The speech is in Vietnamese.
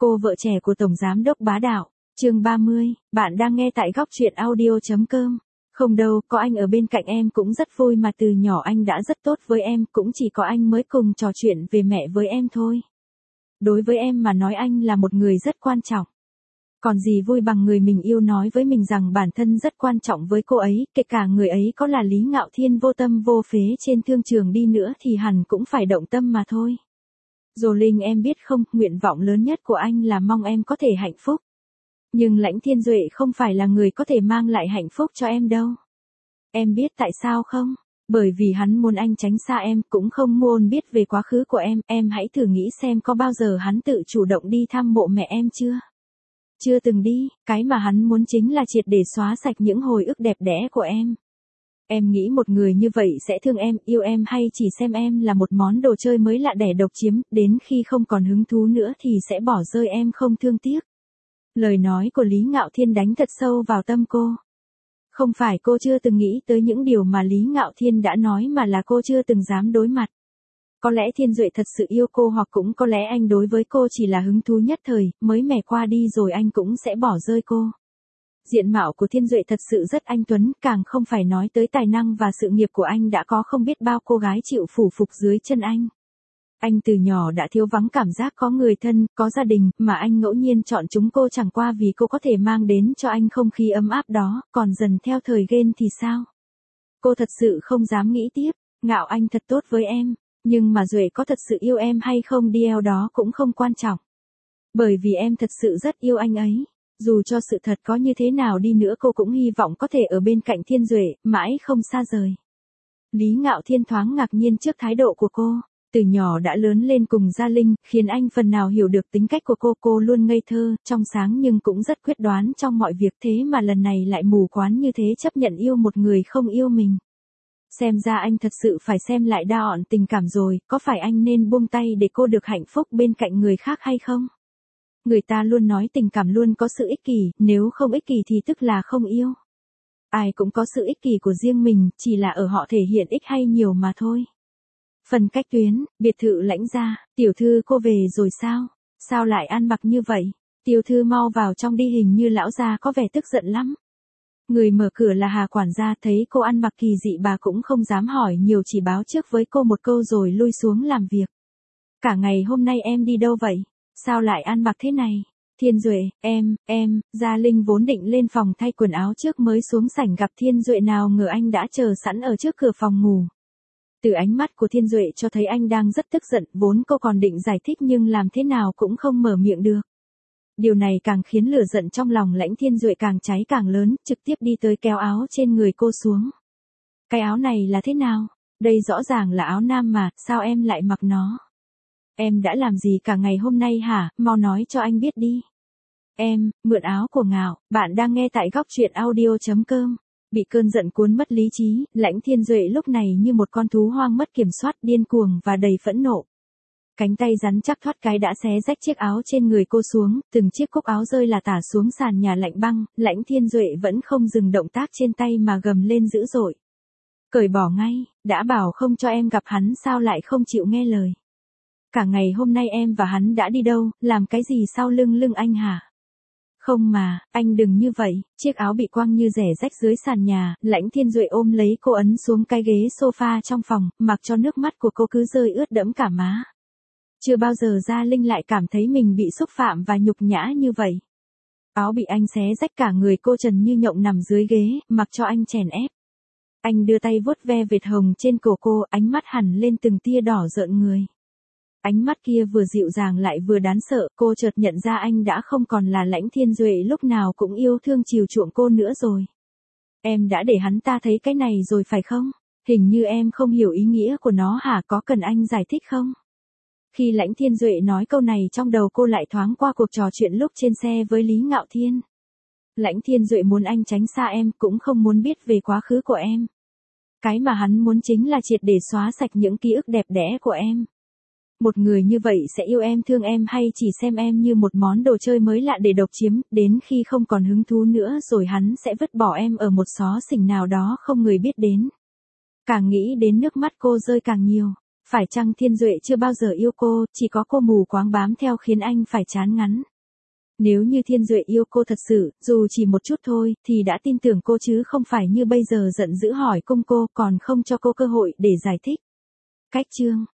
Cô vợ trẻ của Tổng Giám đốc bá đạo. Chương 30, bạn đang nghe tại góc truyện audio.com. Không đâu, có anh ở bên cạnh em cũng rất vui mà từ nhỏ anh đã rất tốt với em, cũng chỉ có anh mới cùng trò chuyện về mẹ với em thôi. Đối với em mà nói anh là một người rất quan trọng. Còn gì vui bằng người mình yêu nói với mình rằng bản thân rất quan trọng với cô ấy, kể cả người ấy có là Lý Ngạo Thiên vô tâm vô phế trên thương trường đi nữa thì hẳn cũng phải động tâm mà thôi. Dồ Linh em biết không, nguyện vọng lớn nhất của anh là mong em có thể hạnh phúc. Nhưng Lãnh Thiên Duệ không phải là người có thể mang lại hạnh phúc cho em đâu. Em biết tại sao không? Bởi vì hắn muốn anh tránh xa em, cũng không muốn biết về quá khứ của em hãy thử nghĩ xem có bao giờ hắn tự chủ động đi thăm mộ mẹ em chưa? Chưa từng đi, cái mà hắn muốn chính là triệt để xóa sạch những hồi ức đẹp đẽ của em. Em nghĩ một người như vậy sẽ thương em, yêu em hay chỉ xem em là một món đồ chơi mới lạ đẻ độc chiếm, đến khi không còn hứng thú nữa thì sẽ bỏ rơi em không thương tiếc. Lời nói của Lý Ngạo Thiên đánh thật sâu vào tâm cô. Không phải cô chưa từng nghĩ tới những điều mà Lý Ngạo Thiên đã nói mà là cô chưa từng dám đối mặt. Có lẽ Thiên Duệ thật sự yêu cô hoặc cũng có lẽ anh đối với cô chỉ là hứng thú nhất thời, mới mẻ qua đi rồi anh cũng sẽ bỏ rơi cô. Diện mạo của Thiên Duệ thật sự rất anh tuấn, càng không phải nói tới tài năng và sự nghiệp của anh đã có không biết bao cô gái chịu phủ phục dưới chân anh. Anh từ nhỏ đã thiếu vắng cảm giác có người thân, có gia đình, mà anh ngẫu nhiên chọn chúng cô chẳng qua vì cô có thể mang đến cho anh không khí ấm áp đó, còn dần theo thời ghen thì sao? Cô thật sự không dám nghĩ tiếp, Ngạo anh thật tốt với em, nhưng mà Duệ có thật sự yêu em hay không điều đó cũng không quan trọng. Bởi vì em thật sự rất yêu anh ấy. Dù cho sự thật có như thế nào đi nữa cô cũng hy vọng có thể ở bên cạnh Thiên Duệ, mãi không xa rời. Lý Ngạo Thiên thoáng ngạc nhiên trước thái độ của cô. Từ nhỏ đã lớn lên cùng Gia Linh, khiến anh phần nào hiểu được tính cách của cô luôn ngây thơ, trong sáng nhưng cũng rất quyết đoán trong mọi việc thế mà lần này lại mù quáng như thế chấp nhận yêu một người không yêu mình. Xem ra anh thật sự phải xem lại đa ọn tình cảm rồi, có phải anh nên buông tay để cô được hạnh phúc bên cạnh người khác hay không? Người ta luôn nói tình cảm luôn có sự ích kỷ, nếu không ích kỷ thì tức là không yêu. Ai cũng có sự ích kỷ của riêng mình, chỉ là ở họ thể hiện ít hay nhiều mà thôi. Phần cách tuyến, biệt thự Lãnh gia, tiểu thư cô về rồi sao? Sao lại ăn mặc như vậy? Tiểu thư mau vào trong đi, hình như lão gia có vẻ tức giận lắm. Người mở cửa là Hà quản gia, thấy cô ăn mặc kỳ dị bà cũng không dám hỏi nhiều, chỉ báo trước với cô một câu rồi lui xuống làm việc. Cả ngày hôm nay em đi đâu vậy? Sao lại ăn mặc thế này? Thiên Duệ, Gia Linh vốn định lên phòng thay quần áo trước mới xuống sảnh gặp Thiên Duệ, nào ngờ anh đã chờ sẵn ở trước cửa phòng ngủ. Từ ánh mắt của Thiên Duệ cho thấy anh đang rất tức giận, vốn cô còn định giải thích nhưng làm thế nào cũng không mở miệng được. Điều này càng khiến lửa giận trong lòng Lãnh Thiên Duệ càng cháy càng lớn, trực tiếp đi tới kéo áo trên người cô xuống. Cái áo này là thế nào? Đây rõ ràng là áo nam mà, sao em lại mặc nó? Em đã làm gì cả ngày hôm nay hả? Mau nói cho anh biết đi. Em, mượn áo của Ngạo, bạn đang nghe tại góc truyện audio.com. Bị cơn giận cuốn mất lý trí, Lãnh Thiên Duệ lúc này như một con thú hoang mất kiểm soát, điên cuồng và đầy phẫn nộ. Cánh tay rắn chắc thoát cái đã xé rách chiếc áo trên người cô xuống, từng chiếc cúc áo rơi là tả xuống sàn nhà lạnh băng, Lãnh Thiên Duệ vẫn không dừng động tác trên tay mà gầm lên dữ dội. Cởi bỏ ngay, đã bảo không cho em gặp hắn sao lại không chịu nghe lời. Cả ngày hôm nay em và hắn đã đi đâu, làm cái gì sau lưng anh hả? Không mà, anh đừng như vậy, chiếc áo bị quăng như rẻ rách dưới sàn nhà, Lãnh Thiên Duệ ôm lấy cô ấn xuống cái ghế sofa trong phòng, mặc cho nước mắt của cô cứ rơi ướt đẫm cả má. Chưa bao giờ Gia Linh lại cảm thấy mình bị xúc phạm và nhục nhã như vậy. Áo bị anh xé rách cả người cô trần như nhộng nằm dưới ghế, mặc cho anh chèn ép. Anh đưa tay vuốt ve vệt hồng trên cổ cô, ánh mắt hằn lên từng tia đỏ rợn người. Ánh mắt kia vừa dịu dàng lại vừa đáng sợ, cô chợt nhận ra anh đã không còn là Lãnh Thiên Duệ lúc nào cũng yêu thương chiều chuộng cô nữa rồi. Em đã để hắn ta thấy cái này rồi phải không? Hình như em không hiểu ý nghĩa của nó hả, có cần anh giải thích không? Khi Lãnh Thiên Duệ nói câu này trong đầu cô lại thoáng qua cuộc trò chuyện lúc trên xe với Lý Ngạo Thiên. Lãnh Thiên Duệ muốn anh tránh xa em, cũng không muốn biết về quá khứ của em. Cái mà hắn muốn chính là triệt để xóa sạch những ký ức đẹp đẽ của em. Một người như vậy sẽ yêu em thương em hay chỉ xem em như một món đồ chơi mới lạ để độc chiếm, đến khi không còn hứng thú nữa rồi hắn sẽ vứt bỏ em ở một xó xỉnh nào đó không người biết đến. Càng nghĩ đến nước mắt cô rơi càng nhiều. Phải chăng Thiên Duệ chưa bao giờ yêu cô, chỉ có cô mù quáng bám theo khiến anh phải chán ngắn. Nếu như Thiên Duệ yêu cô thật sự, dù chỉ một chút thôi, thì đã tin tưởng cô chứ không phải như bây giờ giận dữ hỏi cung cô còn không cho cô cơ hội để giải thích. Cách chương